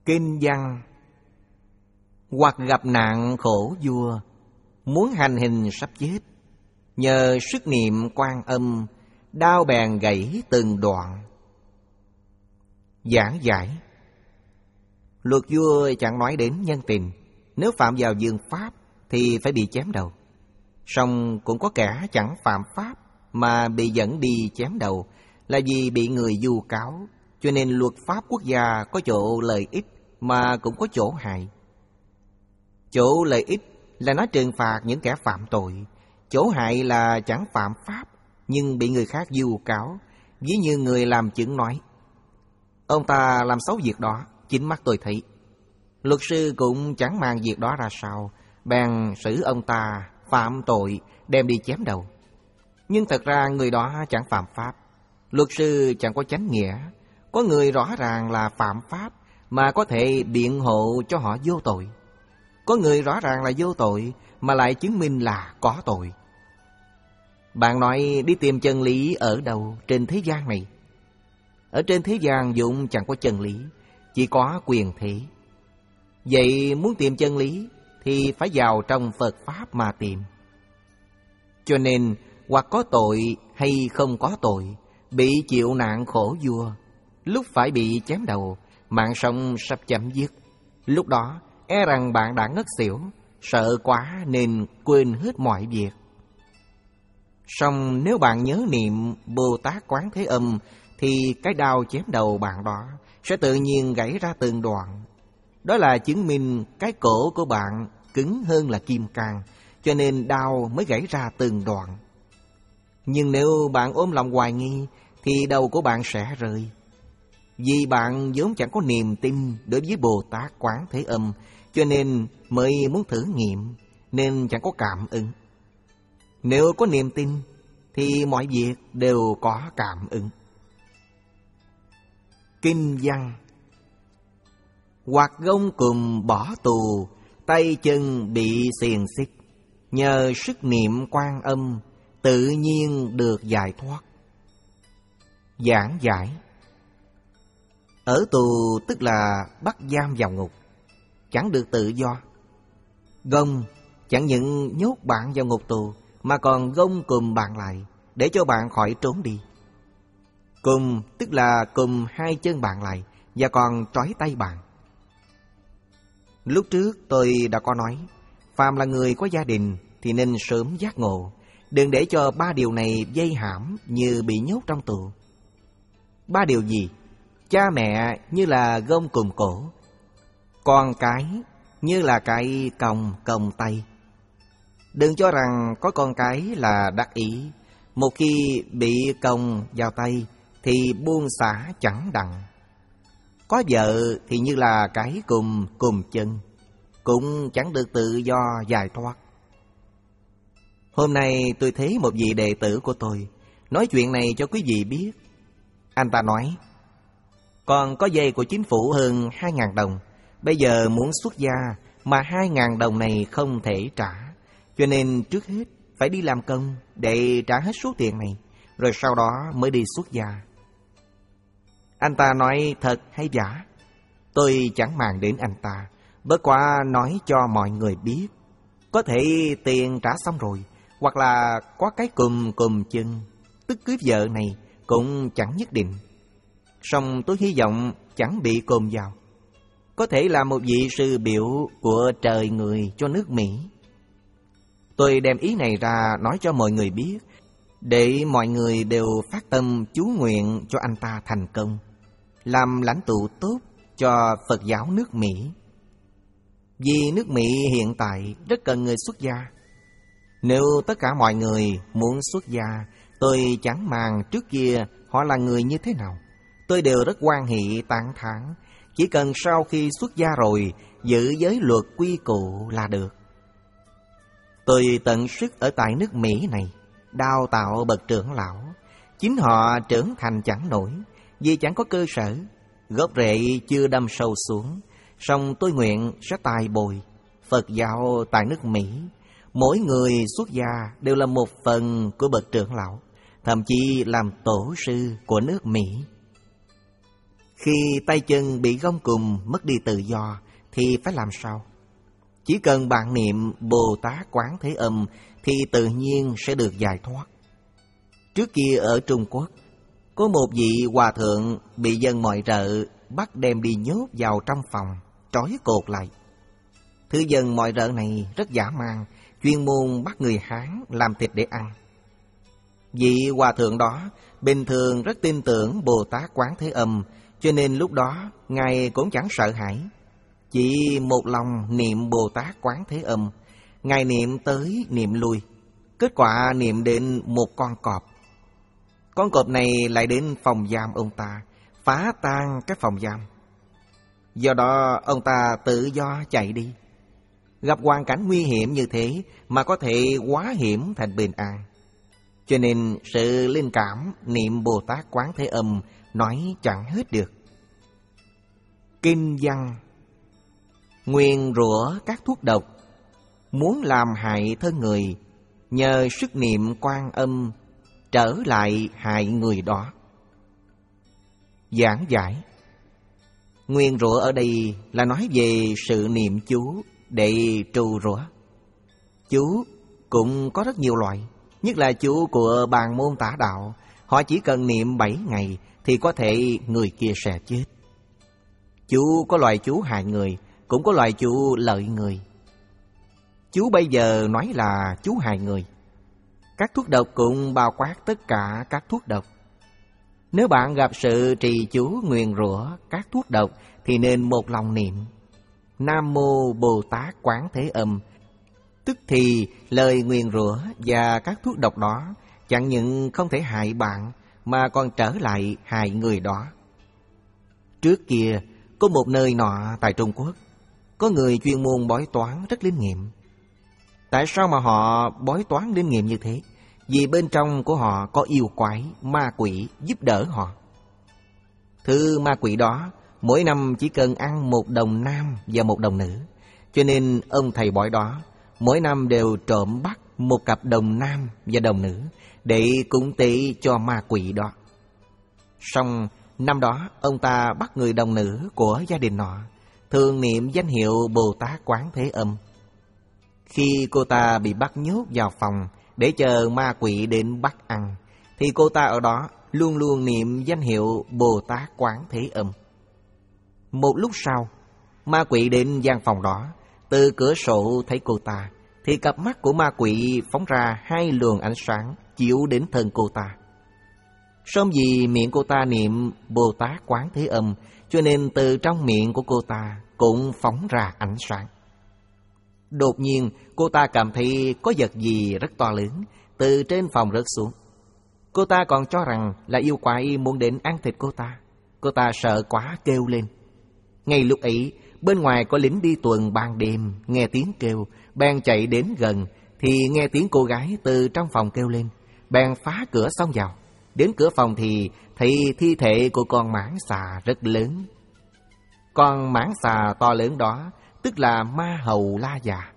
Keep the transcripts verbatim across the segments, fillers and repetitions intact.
Kinh văn. Hoặc gặp nạn khổ vua, muốn hành hình sắp chết, nhờ sức niệm Quan Âm, đao bèn gãy từng đoạn. Giảng giải. Luật vua chẳng nói đến nhân tình, nếu phạm vào vương pháp thì phải bị chém đầu. Song cũng có kẻ chẳng phạm pháp mà bị dẫn đi chém đầu là vì bị người vu cáo, cho nên luật pháp quốc gia có chỗ lợi ích mà cũng có chỗ hại. Chỗ lợi ích là nó trừng phạt những kẻ phạm tội, chỗ hại là chẳng phạm pháp nhưng bị người khác vu cáo. Ví như người làm chứng nói: ông ta làm xấu việc đó, chính mắt tôi thấy. Luật sư cũng chẳng mang việc đó ra sao, bèn xử ông ta phạm tội đem đi chém đầu. Nhưng thật ra người đó chẳng phạm pháp, luật sư chẳng có chánh nghĩa. Có người rõ ràng là phạm pháp mà có thể biện hộ cho họ vô tội. Có người rõ ràng là vô tội mà lại chứng minh là có tội. Bạn nói đi tìm chân lý ở đâu trên thế gian này? Ở trên thế gian vốn chẳng có chân lý, chỉ có quyền thế. Vậy muốn tìm chân lý thì phải vào trong Phật Pháp mà tìm. Cho nên hoặc có tội hay không có tội, bị chịu nạn khổ vua, lúc phải bị chém đầu, mạng sống sắp chấm dứt, lúc đó e rằng bạn đã ngất xỉu, sợ quá nên quên hết mọi việc. Song nếu bạn nhớ niệm Bồ Tát Quán Thế Âm thì cái đao chém đầu bạn đó sẽ tự nhiên gãy ra từng đoạn. Đó là chứng minh cái cổ của bạn cứng hơn là kim cang, cho nên đao mới gãy ra từng đoạn. Nhưng nếu bạn ôm lòng hoài nghi thì đầu của bạn sẽ rơi. Vì bạn vốn chẳng có niềm tin đối với Bồ Tát Quán Thế Âm, cho nên mới muốn thử nghiệm, nên chẳng có cảm ứng. Nếu có niềm tin thì mọi việc đều có cảm ứng. Kinh văn. Hoặc gông cùm bỏ tù, tay chân bị xiềng xích, nhờ sức niệm Quan Âm, tự nhiên được giải thoát. Giảng giải. Ở tù tức là bắt giam vào ngục, chẳng được tự do. Gông chẳng những nhốt bạn vào ngục tù mà còn gông cùm bạn lại để cho bạn khỏi trốn đi. Cùm tức là cùm hai chân bạn lại và còn trói tay bạn. Lúc trước tôi đã có nói, phàm là người có gia đình thì nên sớm giác ngộ, đừng để cho ba điều này dây hãm như bị nhốt trong tù. Ba điều gì? Cha mẹ như là gông cùm cổ, con cái như là cái còng còng tay. Đừng cho rằng có con cái là đắc ý, một khi bị còng vào tay thì buông xả chẳng đặng. Có vợ thì như là cái cùm cùm chân, cũng chẳng được tự do giải thoát. Hôm nay tôi thấy một vị đệ tử của tôi nói chuyện này cho quý vị biết. Anh ta nói: còn có dây của chính phủ hơn hai ngàn đồng, bây giờ muốn xuất gia mà hai ngàn đồng này không thể trả, cho nên trước hết phải đi làm công để trả hết số tiền này, rồi sau đó mới đi xuất gia. Anh ta nói thật hay giả? Tôi chẳng màng đến anh ta, bất quá nói cho mọi người biết. Có thể tiền trả xong rồi, hoặc là có cái cùm cùm chân, tức cưới vợ này cũng chẳng nhất định. Song tôi hy vọng chẳng bị cùm vào. Có thể là một vị sư biểu của trời người cho nước Mỹ. Tôi đem ý này ra nói cho mọi người biết, để mọi người đều phát tâm chú nguyện cho anh ta thành công, làm lãnh tụ tốt cho Phật giáo nước Mỹ. Vì nước Mỹ hiện tại rất cần người xuất gia. Nếu tất cả mọi người muốn xuất gia, tôi chẳng màng trước kia họ là người như thế nào, tôi đều rất hoan hỷ tán thán. Chỉ cần sau khi xuất gia rồi giữ giới luật quy củ là được. Tôi tận sức ở tại nước Mỹ này đào tạo bậc trưởng lão. Chính họ trưởng thành chẳng nổi, vì chẳng có cơ sở, gốc rễ chưa đâm sâu xuống. Song tôi nguyện sẽ tài bồi Phật giáo tại nước Mỹ. Mỗi người xuất gia đều là một phần của bậc trưởng lão, thậm chí làm tổ sư của nước Mỹ. Khi tay chân bị gông cùm mất đi tự do thì phải làm sao? Chỉ cần bạn niệm Bồ Tát Quán Thế Âm thì tự nhiên sẽ được giải thoát. Trước kia ở Trung Quốc, có một vị hòa thượng bị dân mọi rợ bắt đem đi nhốt vào trong phòng, trói cột lại. Thứ dân mọi rợ này rất dã man, chuyên môn bắt người Hán làm thịt để ăn. Vị hòa thượng đó bình thường rất tin tưởng Bồ Tát Quán Thế Âm, cho nên lúc đó Ngài cũng chẳng sợ hãi. Chỉ một lòng niệm Bồ Tát Quán Thế Âm, Ngài niệm tới niệm lui. Kết quả niệm đến một con cọp. Con cọp này lại đến phòng giam ông ta, phá tan cái phòng giam. Do đó ông ta tự do chạy đi. Gặp hoàn cảnh nguy hiểm như thế mà có thể hóa hiểm thành bình an. Cho nên sự linh cảm niệm Bồ Tát Quán Thế Âm nói chẳng hết được. Kinh văn: nguyền rủa các thuốc độc, muốn làm hại thân người, nhờ sức niệm Quan Âm trở lại hại người đó. Giảng giải: nguyền rủa ở đây là nói về sự niệm chú để trù rủa. Chú cũng có rất nhiều loại, nhất là chú của bàn môn tả đạo. Họ chỉ cần niệm bảy ngày thì có thể người kia sẽ chết. Chú có loại chú hại người, cũng có loại chú lợi người. Chú bây giờ nói là chú hại người. Các thuốc độc cũng bao quát tất cả các thuốc độc. Nếu bạn gặp sự trì chú nguyền rủa các thuốc độc thì nên một lòng niệm Nam Mô Bồ Tát Quán Thế Âm. Tức thì lời nguyền rủa và các thuốc độc đó chẳng những không thể hại bạn mà còn trở lại hại người đó. Trước kia có một nơi nọ tại Trung Quốc, có người chuyên môn bói toán rất linh nghiệm. Tại sao mà họ bói toán linh nghiệm như thế? Vì bên trong của họ có yêu quái, ma quỷ giúp đỡ họ. Thứ ma quỷ đó mỗi năm chỉ cần ăn một đồng nam và một đồng nữ. Cho nên ông thầy bói đó mỗi năm đều trộm bắt một cặp đồng nam và đồng nữ để cúng tế cho ma quỷ đó. Xong năm đó ông ta bắt người đồng nữ của gia đình nọ thường niệm danh hiệu Bồ Tát Quán Thế Âm. Khi cô ta bị bắt nhốt vào phòng để chờ ma quỷ đến bắt ăn, thì cô ta ở đó luôn luôn niệm danh hiệu Bồ Tát Quán Thế Âm. Một lúc sau, ma quỷ đến gian phòng đó, từ cửa sổ thấy cô ta, thì cặp mắt của ma quỷ phóng ra hai luồng ánh sáng chiếu đến thân cô ta. Song vì miệng cô ta niệm Bồ Tát Quán Thế Âm, cho nên từ trong miệng của cô ta cũng phóng ra ánh sáng. Đột nhiên cô ta cảm thấy có vật gì rất to lớn từ trên phòng rớt xuống. Cô ta còn cho rằng là yêu quái muốn đến ăn thịt cô ta. Cô ta sợ quá kêu lên. Ngay lúc ấy, bên ngoài có lính đi tuần ban đêm, nghe tiếng kêu, bèn chạy đến gần, thì nghe tiếng cô gái từ trong phòng kêu lên, bèn phá cửa xông vào. Đến cửa phòng thì thấy thi thể của con mãng xà rất lớn. Con mãng xà to lớn đó tức là ma hầu La Già.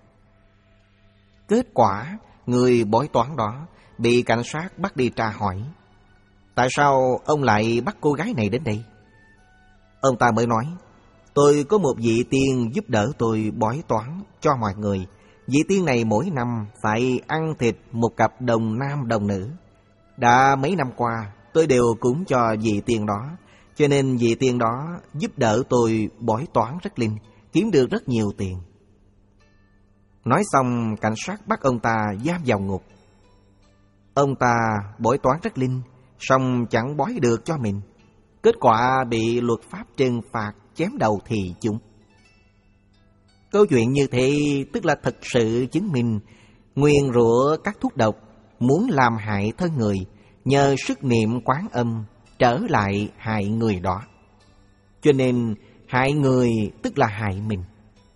Kết quả, người bói toán đó bị cảnh sát bắt đi tra hỏi. Tại sao ông lại bắt cô gái này đến đây? Ông ta mới nói, tôi có một vị tiên giúp đỡ tôi bói toán cho mọi người. Vị tiên này mỗi năm phải ăn thịt một cặp đồng nam đồng nữ. Đã mấy năm qua tôi đều cúng cho vị tiên đó, cho nên vị tiên đó giúp đỡ tôi bói toán rất linh, kiếm được rất nhiều tiền. Nói xong, cảnh sát bắt ông ta giam vào ngục. Ông ta bói toán rất linh, song chẳng bói được cho mình. Kết quả bị luật pháp trừng phạt chém đầu thì chúng. Câu chuyện như thế tức là thực sự chứng minh nguyền rủa các thuốc độc muốn làm hại thân người, nhờ sức niệm Quán Âm trở lại hại người đó. Cho nên hại người tức là hại mình.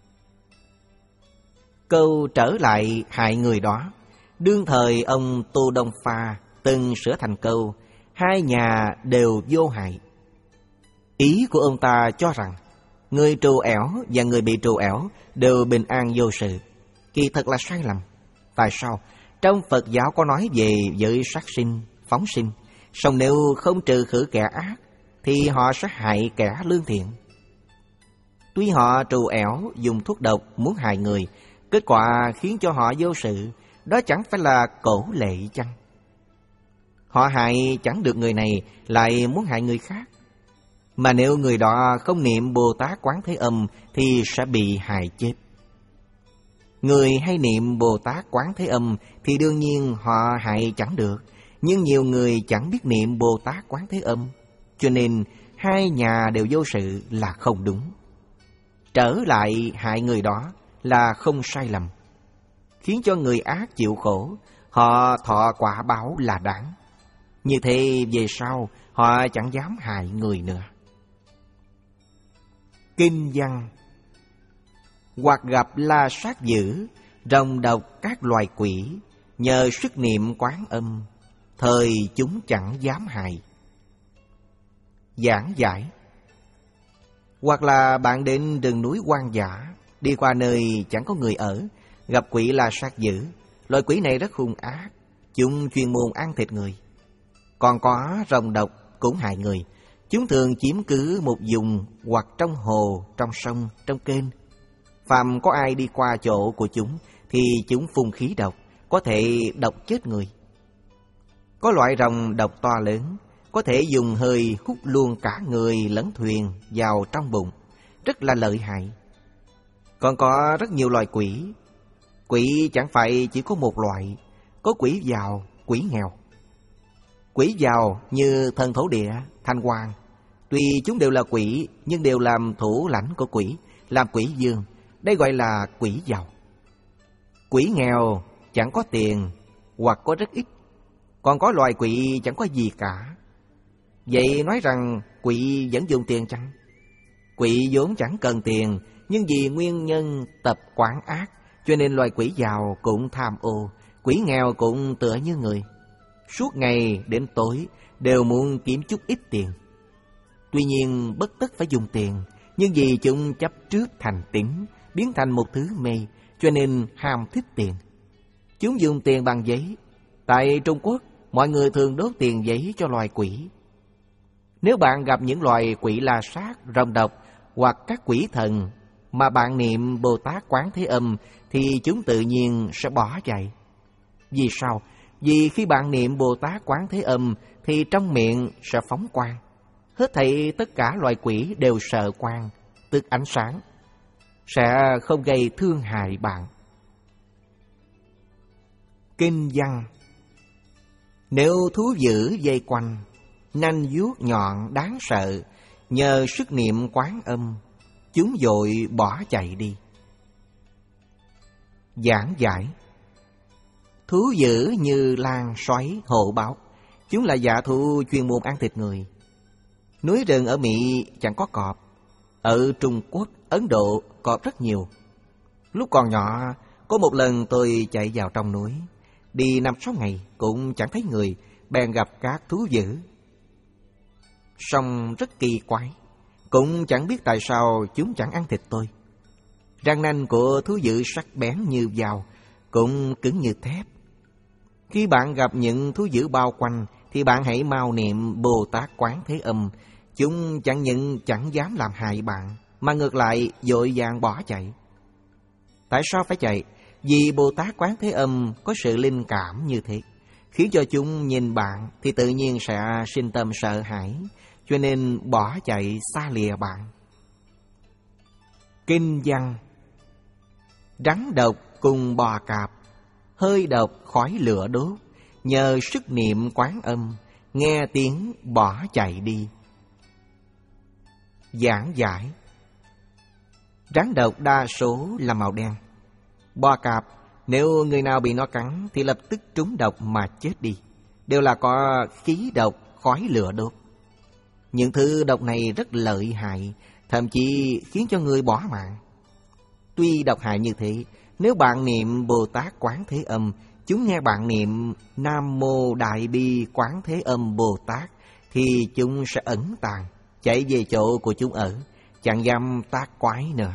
Câu trở lại hại người đó, đương thời ông Tô Đông Pha từng sửa thành câu hai nhà đều vô hại. Ý của ông ta cho rằng người trù ẻo và người bị trù ẻo đều bình an vô sự. Kỳ thật là sai lầm. Tại sao? Trong Phật giáo có nói về giới sát sinh, phóng sinh. Song nếu không trừ khử kẻ ác thì họ sẽ hại kẻ lương thiện. Tuy họ trù ẻo dùng thuốc độc muốn hại người, kết quả khiến cho họ vô sự, đó chẳng phải là cổ lệ chăng? Họ hại chẳng được người này, lại muốn hại người khác. Mà nếu người đó không niệm Bồ Tát Quán Thế Âm thì sẽ bị hại chết. Người hay niệm Bồ Tát Quán Thế Âm thì đương nhiên họ hại chẳng được. Nhưng nhiều người chẳng biết niệm Bồ Tát Quán Thế Âm, cho nên hai nhà đều vô sự là không đúng. Trở lại hại người đó là không sai lầm, khiến cho người ác chịu khổ, họ thọ quả báo là đáng. Như thế về sau họ chẳng dám hại người nữa. Kinh văn: hoặc gặp la sát dữ, rồng độc các loài quỷ, nhờ sức niệm Quán Âm, thời chúng chẳng dám hại. Giảng giải: hoặc là bạn đến rừng núi hoang dã, đi qua nơi chẳng có người ở, gặp quỷ la sát dữ. Loài quỷ này rất hung ác, chúng chuyên môn ăn thịt người. Còn có rồng độc cũng hại người. Chúng thường chiếm cứ một vùng hoặc trong hồ, trong sông, trong kênh. Phàm có ai đi qua chỗ của chúng thì chúng phun khí độc, có thể độc chết người. Có loại rồng độc to lớn, có thể dùng hơi hút luôn cả người lẫn thuyền vào trong bụng, rất là lợi hại. Còn có rất nhiều loài quỷ. Quỷ chẳng phải chỉ có một loại, có quỷ giàu, quỷ nghèo. Quỷ giàu như thần thổ địa, thanh quan, tuy chúng đều là quỷ nhưng đều làm thủ lãnh của quỷ, làm quỷ dương, đây gọi là quỷ giàu. Quỷ nghèo chẳng có tiền hoặc có rất ít. Còn có loài quỷ chẳng có gì cả. Vậy nói rằng quỷ vẫn dùng tiền chăng? Quỷ vốn chẳng cần tiền, nhưng vì nguyên nhân tập quán ác, cho nên loài quỷ giàu cũng tham ô, quỷ nghèo cũng tựa như người. Suốt ngày đến tối đều muốn kiếm chút ít tiền. Tuy nhiên bất tất phải dùng tiền, nhưng vì chúng chấp trước thành tín, biến thành một thứ mê, cho nên ham thích tiền. Chúng dùng tiền bằng giấy. Tại Trung Quốc, mọi người thường đốt tiền giấy cho loài quỷ. Nếu bạn gặp những loài quỷ la sát, rồng độc hoặc các quỷ thần mà bạn niệm Bồ Tát Quán Thế Âm thì chúng tự nhiên sẽ bỏ chạy. Vì sao? Vì khi bạn niệm Bồ Tát Quán Thế Âm thì trong miệng sẽ phóng quang. Hết thảy tất cả loài quỷ đều sợ quang, tức ánh sáng, sẽ không gây thương hại bạn. Kinh văn: nếu thú dữ vây quanh, nanh vuốt nhọn đáng sợ, nhờ sức niệm Quán Âm, chúng vội bỏ chạy đi. Giảng giải: thú dữ như lang, sói, hổ báo, chúng là dạ thú chuyên môn ăn thịt người. Núi rừng ở Mỹ chẳng có cọp. Ở Trung Quốc, Ấn Độ cọp rất nhiều. Lúc còn nhỏ, có một lần tôi chạy vào trong núi, đi năm sáu ngày cũng chẳng thấy người, bèn gặp các thú dữ. Song rất kỳ quái, cũng chẳng biết tại sao chúng chẳng ăn thịt tôi. Răng nanh của thú dữ sắc bén như dao, cũng cứng như thép. Khi bạn gặp những thú dữ bao quanh thì bạn hãy mau niệm Bồ Tát Quán Thế Âm. Chúng chẳng những chẳng dám làm hại bạn, mà ngược lại vội vàng bỏ chạy. Tại sao phải chạy? Vì Bồ Tát Quán Thế Âm có sự linh cảm như thế, khiến cho chúng nhìn bạn thì tự nhiên sẽ sinh tâm sợ hãi, cho nên bỏ chạy xa lìa bạn. Kinh văn: rắn độc cùng bò cạp, hơi độc khói lửa đốt, nhờ sức niệm Quán Âm, nghe tiếng bỏ chạy đi. Giảng giải: rắn độc đa số là màu đen. Bò cạp, nếu người nào bị nó cắn thì lập tức trúng độc mà chết đi, đều là có khí độc khói lửa đốt. Những thứ độc này rất lợi hại, thậm chí khiến cho người bỏ mạng. Tuy độc hại như thế, nếu bạn niệm Bồ Tát Quán Thế Âm, chúng nghe bạn niệm Nam Mô Đại Bi Quán Thế Âm Bồ Tát, thì chúng sẽ ẩn tàng, chạy về chỗ của chúng ở, chẳng dám tác quái nữa.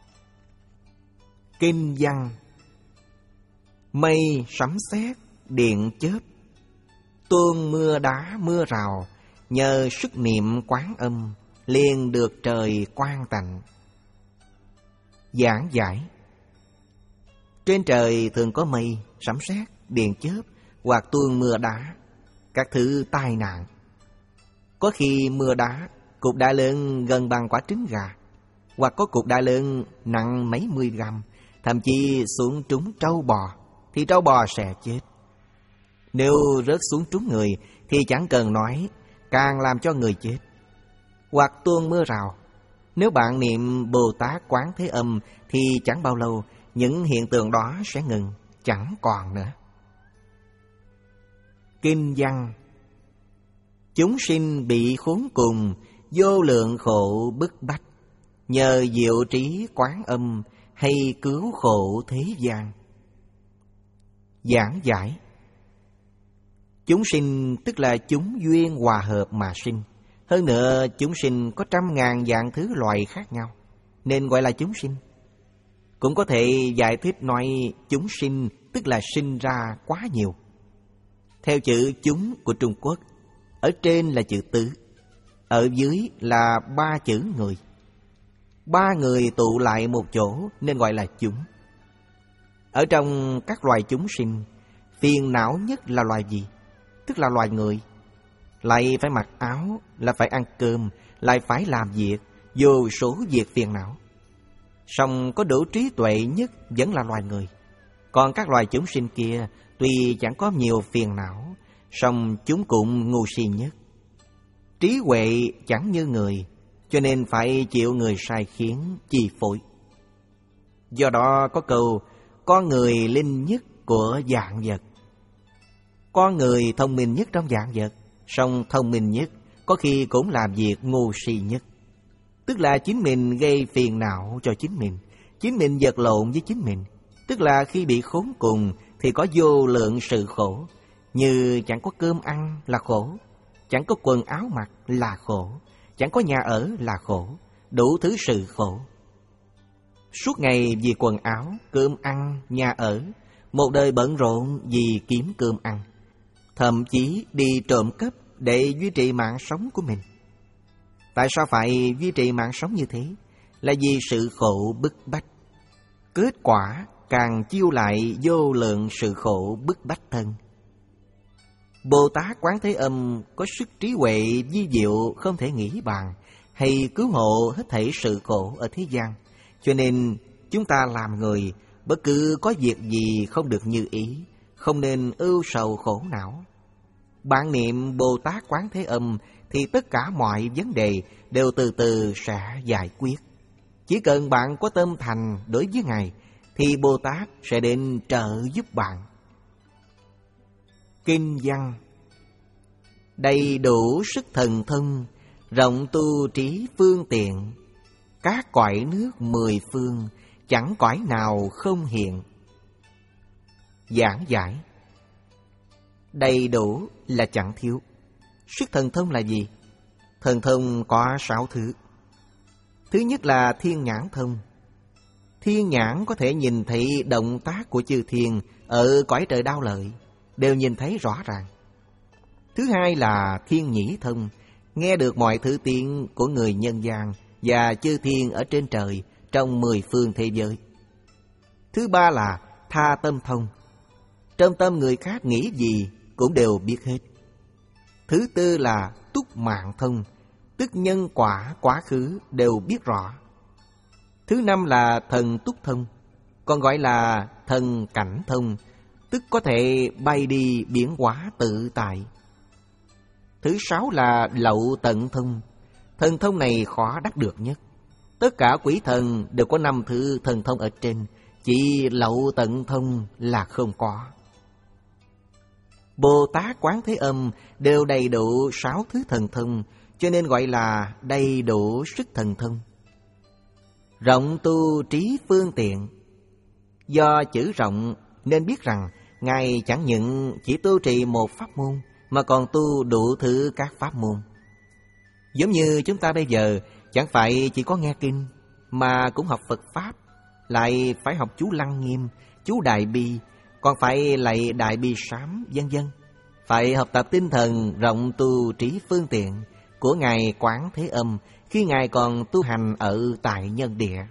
Kinh văn: mây sấm sét điện chớp, tuôn mưa đá mưa rào, nhờ sức niệm Quán Âm liền được trời quang tạnh. Giảng giải. Trên trời thường có mây, sấm sét, điện chớp hoặc tuôn mưa đá, các thứ tai nạn. Có khi mưa đá, cục đá lớn gần bằng quả trứng gà, hoặc có cục đá lớn nặng mấy mươi gram, thậm chí xuống trúng trâu bò, thì trâu bò sẽ chết. Nếu rớt xuống trúng người thì chẳng cần nói, càng làm cho người chết. Hoặc tuôn mưa rào, nếu bạn niệm Bồ Tát Quán Thế Âm thì chẳng bao lâu những hiện tượng đó sẽ ngừng, chẳng còn nữa. Kinh văn. Chúng sinh bị khốn cùng, vô lượng khổ bức bách, nhờ diệu trí Quán Âm hay cứu khổ thế gian. Giảng giải. Chúng sinh tức là chúng duyên hòa hợp mà sinh. Hơn nữa chúng sinh có trăm ngàn dạng thứ loài khác nhau, nên gọi là chúng sinh. Cũng có thể giải thích nói chúng sinh tức là sinh ra quá nhiều. Theo chữ chúng của Trung Quốc, ở trên là chữ tứ, ở dưới là ba chữ người. Ba người tụ lại một chỗ nên gọi là chúng. Ở trong các loài chúng sinh, phiền não nhất là loài gì? Tức là loài người. Lại phải mặc áo, là phải ăn cơm, lại phải làm việc, vô số việc phiền não. Song có đủ trí tuệ nhất vẫn là loài người. Còn các loài chúng sinh kia tuy chẳng có nhiều phiền não, song chúng cũng ngu si nhất. Trí huệ chẳng như người, cho nên phải chịu người sai khiến, chi phối. Do đó có câu, con người linh nhất của vạn vật. Con người thông minh nhất trong vạn vật, song thông minh nhất có khi cũng làm việc ngu si nhất. Tức là chính mình gây phiền não cho chính mình, chính mình vật lộn với chính mình. Tức là khi bị khốn cùng thì có vô lượng sự khổ. Như chẳng có cơm ăn là khổ, chẳng có quần áo mặc là khổ, chẳng có nhà ở là khổ, đủ thứ sự khổ. Suốt ngày vì quần áo, cơm ăn, nhà ở, một đời bận rộn vì kiếm cơm ăn, thậm chí đi trộm cắp để duy trì mạng sống của mình. Tại sao phải duy trì mạng sống như thế? Là vì sự khổ bức bách. Kết quả càng chiêu lại vô lượng sự khổ bức bách thân. Bồ Tát Quán Thế Âm có sức trí huệ vi diệu không thể nghĩ bàn, hay cứu hộ hết thảy sự khổ ở thế gian. Cho nên chúng ta làm người, bất cứ có việc gì không được như ý, không nên ưu sầu khổ não. Bạn niệm Bồ Tát Quán Thế Âm thì tất cả mọi vấn đề đều từ từ sẽ giải quyết. Chỉ cần bạn có tâm thành đối với Ngài thì Bồ Tát sẽ đến trợ giúp bạn. Kinh văn. Đầy đủ sức thần thông, rộng tu trí phương tiện, các cõi nước mười phương, chẳng cõi nào không hiện. Giảng giải. Đầy đủ là chẳng thiếu. Sức thần thông là gì? Thần thông có sáu thứ. Thứ nhất là thiên nhãn thông. Thiên nhãn có thể nhìn thấy động tác của chư thiên ở cõi trời Đao Lợi, đều nhìn thấy rõ ràng. Thứ hai là thiên nhĩ thông, nghe được mọi thứ tiếng của người nhân gian và chư thiên ở trên trời trong mười phương thế giới. Thứ ba là tha tâm thông, trong tâm người khác nghĩ gì cũng đều biết hết. Thứ tư là túc mạng thông, tức nhân quả quá khứ đều biết rõ. Thứ năm là thần túc thông, còn gọi là thần cảnh thông, tức có thể bay đi biến hóa tự tại. Thứ sáu là lậu tận thông. Thần thông này khó đắc được nhất. Tất cả quỷ thần đều có năm thứ thần thông ở trên, chỉ lậu tận thông là không có. Bồ Tát Quán Thế Âm đều đầy đủ sáu thứ thần thông, cho nên gọi là đầy đủ sức thần thông. Rộng tu trí phương tiện. Do chữ rộng nên biết rằng Ngài chẳng những chỉ tu trì một pháp môn, mà còn tu đủ thứ các pháp môn. Giống như chúng ta bây giờ chẳng phải chỉ có nghe kinh, mà cũng học Phật Pháp, lại phải học chú Lăng Nghiêm, chú Đại Bi, còn phải lạy Đại Bi Sám, vân vân. phải học tập tinh thần rộng tu trí phương tiện của Ngài Quán Thế Âm khi Ngài còn tu hành ở tại nhân địa.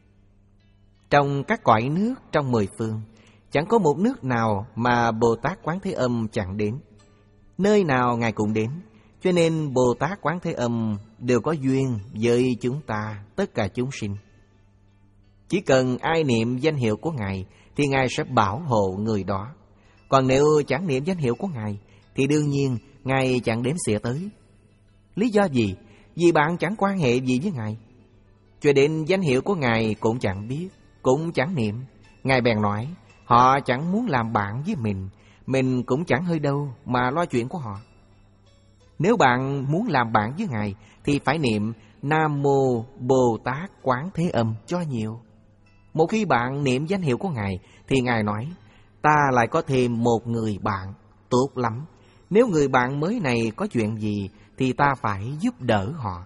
Trong các cõi nước trong mười phương, chẳng có một nước nào mà Bồ Tát Quán Thế Âm chẳng đến. Nơi nào Ngài cũng đến, cho nên Bồ Tát Quán Thế Âm đều có duyên với chúng ta, tất cả chúng sinh. Chỉ cần ai niệm danh hiệu của Ngài thì Ngài sẽ bảo hộ người đó. Còn nếu chẳng niệm danh hiệu của Ngài thì đương nhiên Ngài chẳng đến xỉa tới. Lý do gì? Vì bạn chẳng quan hệ gì với Ngài, cho đến danh hiệu của Ngài cũng chẳng biết, cũng chẳng niệm. Ngài bèn nói, họ chẳng muốn làm bạn với mình, mình cũng chẳng hơi đâu mà lo chuyện của họ. Nếu bạn muốn làm bạn với Ngài thì phải niệm Nam Mô Bồ Tát Quán Thế Âm cho nhiều. Một khi bạn niệm danh hiệu của Ngài thì Ngài nói, ta lại có thêm một người bạn, tốt lắm. Nếu người bạn mới này có chuyện gì thì ta phải giúp đỡ họ.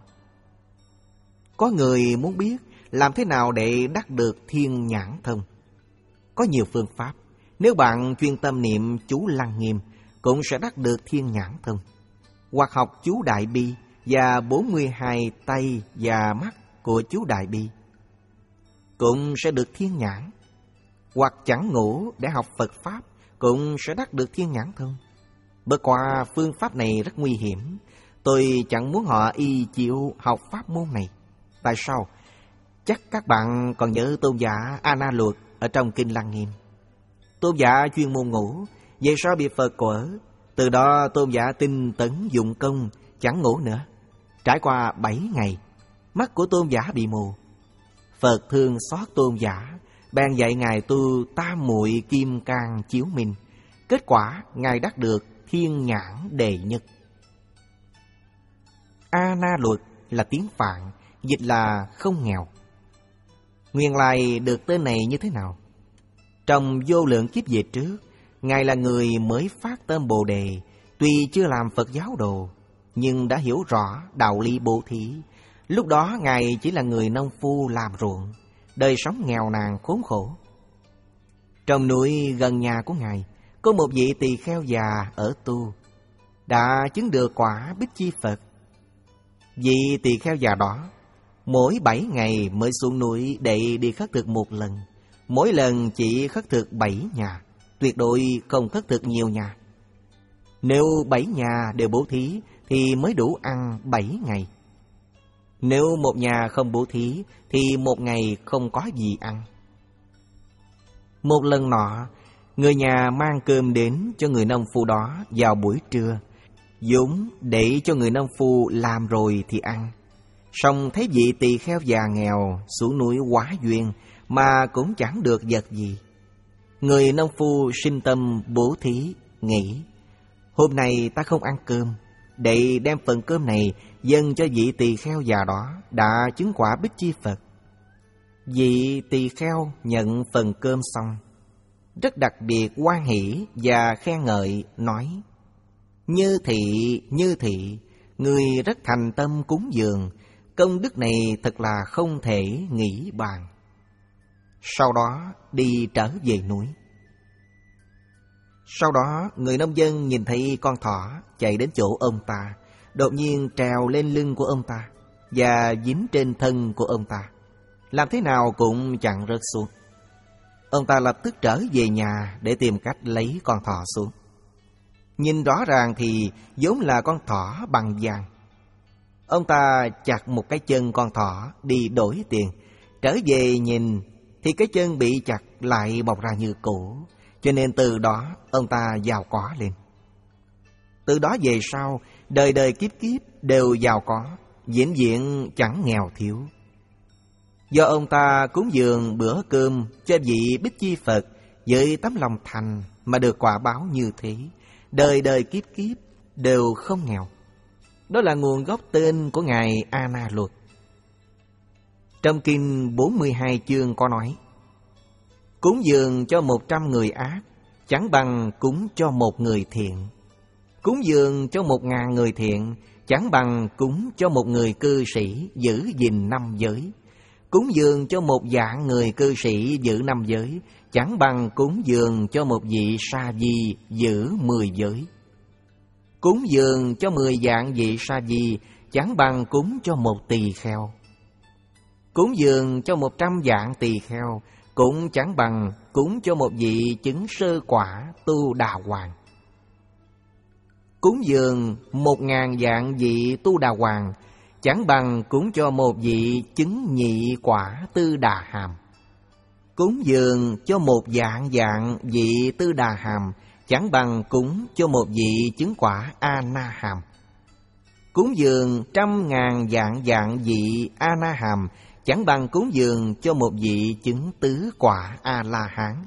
Có người muốn biết làm thế nào để đắc được thiên nhãn thông. Có nhiều phương pháp. Nếu bạn chuyên tâm niệm chú Lăng Nghiêm cũng sẽ đắc được thiên nhãn thông. Hoặc học chú Đại Bi và bốn mươi hai tay và mắt của chú Đại Bi cũng sẽ được thiên nhãn. Hoặc chẳng ngủ để học Phật Pháp cũng sẽ đắc được thiên nhãn thông. Bất qua phương pháp này rất nguy hiểm. Tôi chẳng muốn họ y chịu học pháp môn này. Tại sao? Chắc các bạn còn nhớ tôn giả A Na Luật ở trong Kinh Lăng Nghiêm. Tôn giả chuyên môn ngủ, về sau bị Phật quở. Từ đó tôn giả tinh tấn dụng công, chẳng ngủ nữa. Trải qua bảy ngày, mắt của tôn giả bị mù. Phật thương xót tôn giả, bèn dạy Ngài tu tam muội kim cang chiếu minh. Kết quả Ngài đắc được thiên nhãn đệ nhất. A Na Luật là tiếng Phạn, dịch là không nghèo. Nguyên lai được tên này như thế nào? Trong vô lượng kiếp về trước, Ngài là người mới phát tâm Bồ Đề, tuy chưa làm Phật giáo đồ, nhưng đã hiểu rõ đạo lý bố thí. Lúc đó Ngài chỉ là người nông phu làm ruộng, đời sống nghèo nàn khốn khổ. Trong núi gần nhà của Ngài, có một vị tỳ kheo già ở tu, đã chứng được quả Bích Chi Phật. Vị tỳ kheo già đó mỗi bảy ngày mới xuống núi để đi khất thực một lần. Mỗi lần chỉ khất thực bảy nhà, tuyệt đối không khất thực nhiều nhà. Nếu bảy nhà đều bố thí thì mới đủ ăn bảy ngày. Nếu một nhà không bố thí thì một ngày không có gì ăn. Một lần nọ, người nhà mang cơm đến cho người nông phu đó vào buổi trưa, vốn để cho người nông phu làm rồi thì ăn. Song thấy vị tỳ kheo già nghèo xuống núi quá duyên mà cũng chẳng được vật gì. Người nông phu sinh tâm bố thí, nghĩ hôm nay ta không ăn cơm, để đem phần cơm này dâng cho vị tỳ kheo già đó đã chứng quả Bích Chi Phật. Vị tỳ kheo nhận phần cơm xong, rất đặc biệt hoan hỷ và khen ngợi, nói: Như thị, như thị, người rất thành tâm cúng dường, công đức này thật là không thể nghĩ bàn. Sau đó đi trở về núi. Sau đó người nông dân nhìn thấy con thỏ chạy đến chỗ ông ta, đột nhiên trèo lên lưng của ông ta và dính trên thân của ông ta, làm thế nào cũng chẳng rớt xuống. Ông ta lập tức trở về nhà để tìm cách lấy con thỏ xuống. Nhìn rõ ràng thì vốn là con thỏ bằng vàng. Ông ta chặt một cái chân con thỏ đi đổi tiền. Trở về nhìn thì cái chân bị chặt lại bọc ra như cũ, cho nên từ đó ông ta giàu có lên. Từ đó về sau, đời đời kiếp kiếp đều giàu có, vĩnh viễn chẳng nghèo thiếu. Do ông ta cúng dường bữa cơm cho vị Bích Chi Phật với tấm lòng thành mà được quả báo như thế, đời đời kiếp kiếp đều không nghèo. Đó là nguồn gốc tên của Ngài A Na Luật. Trong kinh bốn mươi hai chương có nói: Cúng dường cho một trăm người ác chẳng bằng cúng cho một người thiện. Cúng dường cho một ngàn người thiện chẳng bằng cúng cho một người cư sĩ giữ gìn năm giới. Cúng dường cho một vạn người cư sĩ giữ năm giới chẳng bằng cúng dường cho một vị sa di giữ mười giới. Cúng dường cho mười vạn vị sa di chẳng bằng cúng cho một tỳ kheo. Cúng dường cho một trăm vạn tỳ kheo cũng chẳng bằng cúng cho một vị chứng sơ quả tu đà hoàng. Cúng dường một ngàn vạn vị tu đà hoàng chẳng bằng cúng cho một vị chứng nhị quả tư đà hàm. Cúng dường cho một vạn vạn vị tư đà hàm chẳng bằng cúng cho một vị chứng quả a na hàm. Cúng dường trăm ngàn vạn vạn vị a na hàm chẳng bằng cúng dường cho một vị chứng tứ quả a la hán.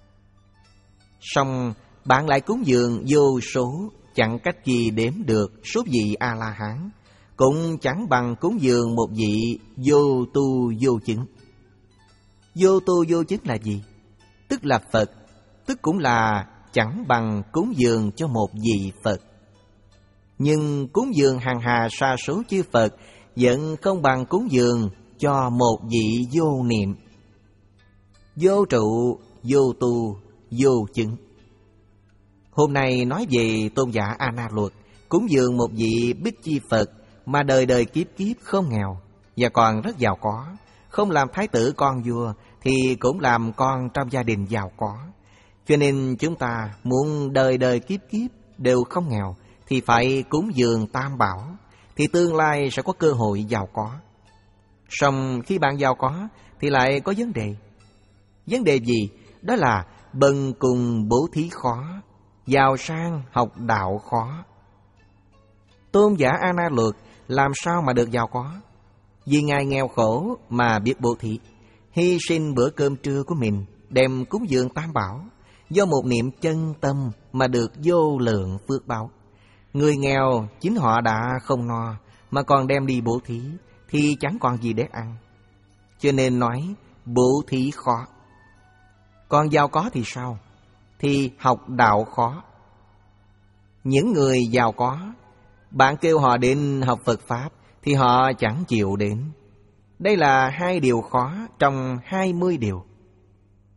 Song bạn lại cúng dường vô số, chẳng cách gì đếm được số vị a la hán, cũng chẳng bằng cúng dường một vị vô tu vô chứng. Vô tu vô chứng là gì? Tức là Phật, tức cũng là chẳng bằng cúng dường cho một vị Phật. Nhưng cúng dường hàng hà sa số chư Phật vẫn không bằng cúng dường cho một vị vô niệm, vô trụ, vô tu, vô chứng. Hôm nay nói về tôn giả A Na Luật, cúng dường một vị Bích Chi Phật mà đời đời kiếp kiếp không nghèo và còn rất giàu có, không làm thái tử con vua thì cũng làm con trong gia đình giàu có. Cho nên chúng ta muốn đời đời kiếp kiếp đều không nghèo thì phải cúng dường Tam Bảo, thì tương lai sẽ có cơ hội giàu có. Song khi bạn giàu có thì lại có vấn đề. Vấn đề gì? Đó là bần cùng bố thí khó, giàu sang học đạo khó. Tôn giả A Na Luật làm sao mà được giàu có? Vì Ngài nghèo khổ mà biết bố thí, hy sinh bữa cơm trưa của mình đem cúng dường Tam Bảo, do một niệm chân tâm mà được vô lượng phước báo. Người nghèo chính họ đã không no mà còn đem đi bố thí thì chẳng còn gì để ăn. Cho nên nói bố thí khó. Còn giàu có thì sao? Thì học đạo khó. Những người giàu có, bạn kêu họ đến học Phật Pháp thì họ chẳng chịu đến. Đây là hai điều khó trong hai mươi điều.